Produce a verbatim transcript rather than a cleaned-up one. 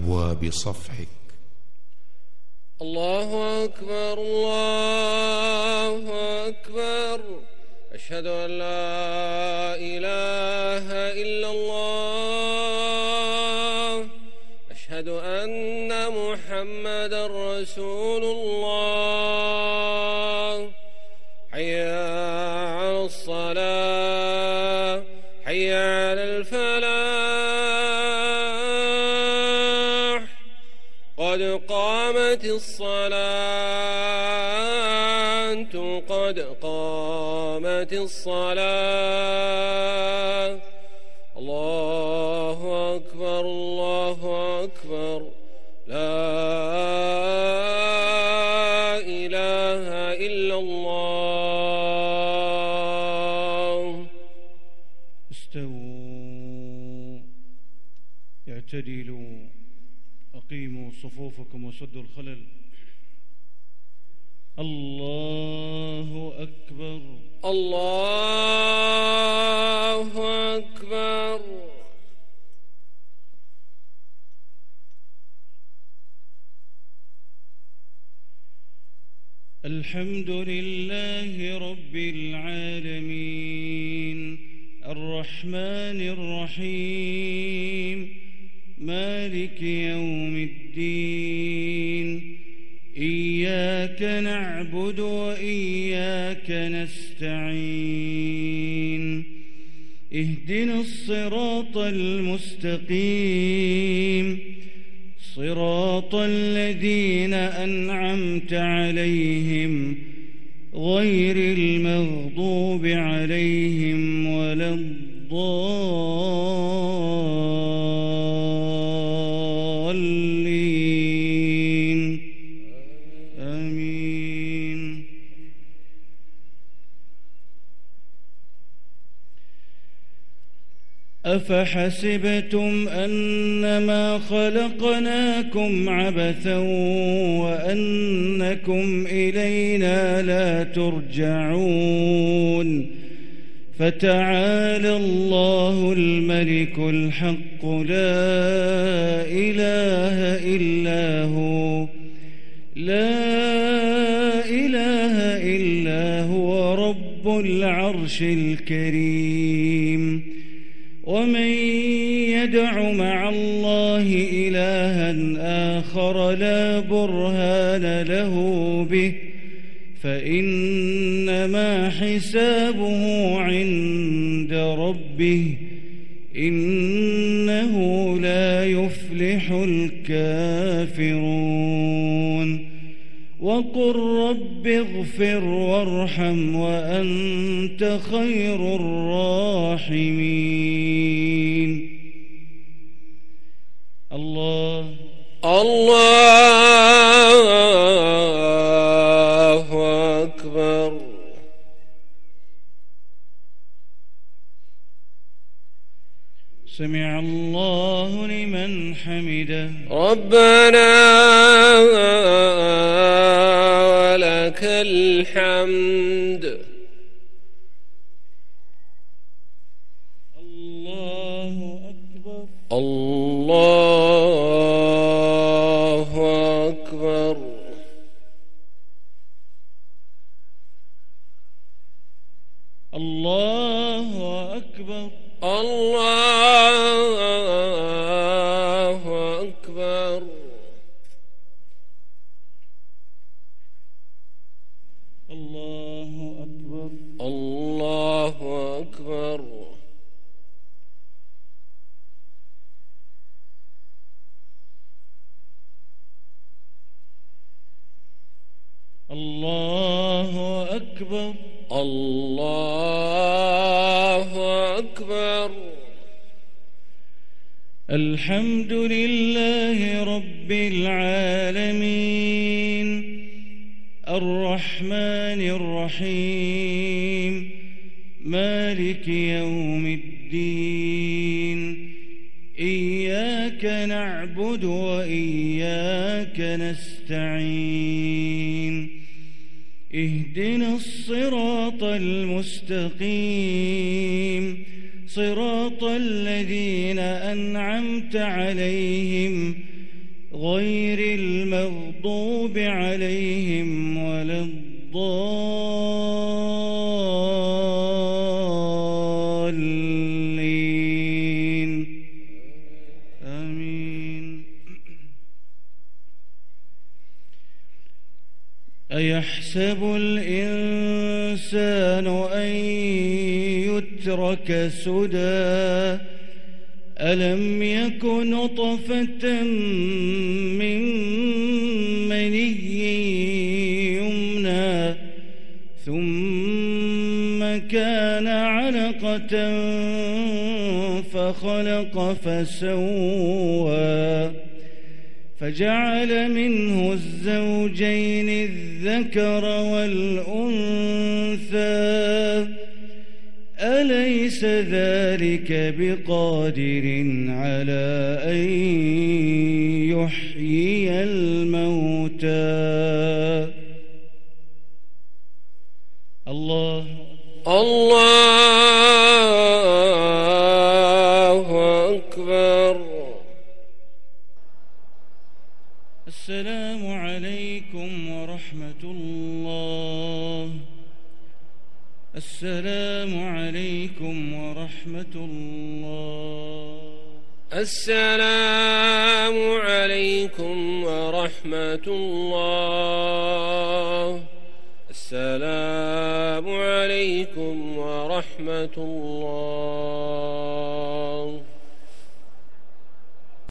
أبواب صفحك. الله أكبر الله أكبر، أشهد أن لا إله إلا الله، أشهد أن محمدا رسول الله. حي على الصلاة، حي على الفلاح، قد قامت الصلاة، قد قامت الصلاة. الله أكبر الله أكبر، لا إله إلا الله. استووا، اعتدلوا، أقيموا صفوفكم وسدوا الخلل. الله أكبر الله أكبر. الحمد لله رب العالمين، الرحمن الرحيم، مالك يوم الدين. إياك نعبد وإياك نستعين، اهدنا الصراط المستقيم، صراط الذين أنعمت عليهم غير المغضوب عليهم ولا الضالين، آمين. أفحسبتم أنما خلقناكم عبثا وأنكم إلينا لا ترجعون؟ فتعالى الله الملك الحق، لا إله إلا هو، لا إله إلا هو رب العرش الكريم. ومن يدع مع الله إلها آخر لا برهان له به فإنما حسابه عند ربه، إنه لا يفلح الكافرون. وقل رب اغفر وارحم وأنت خير الراحمين. الله الله أكبر. سمع الله لمن حمده. ربنا ولك الحمد. الله أكبر الله أكبر. الله أكبر الله أكبر. الله أكبر الله أكبر. الله أكبر الله أكبر. الحمد لله رب العالمين، الرحمن الرحيم، مالك يوم الدين. إياك نعبد وإياك نستعين، اهدنا الصراط المستقيم، صراط الذين أنعمت عليهم غير المغضوب عليهم ولا الضالين آمين. أيحسب الإنسان أن يترك سدى ألم يك نطفة من مني يمنى ثم كان علقة فخلق فسوى فجعل منه الزوجين الذكر والأنثى أليس ذلك بقادر على أن يحيي الموتى الله الله أكبر. السلام عليكم ورحمة الله. السلام عليكم ورحمة الله. السلام عليكم ورحمة الله. السلام عليكم ورحمة الله.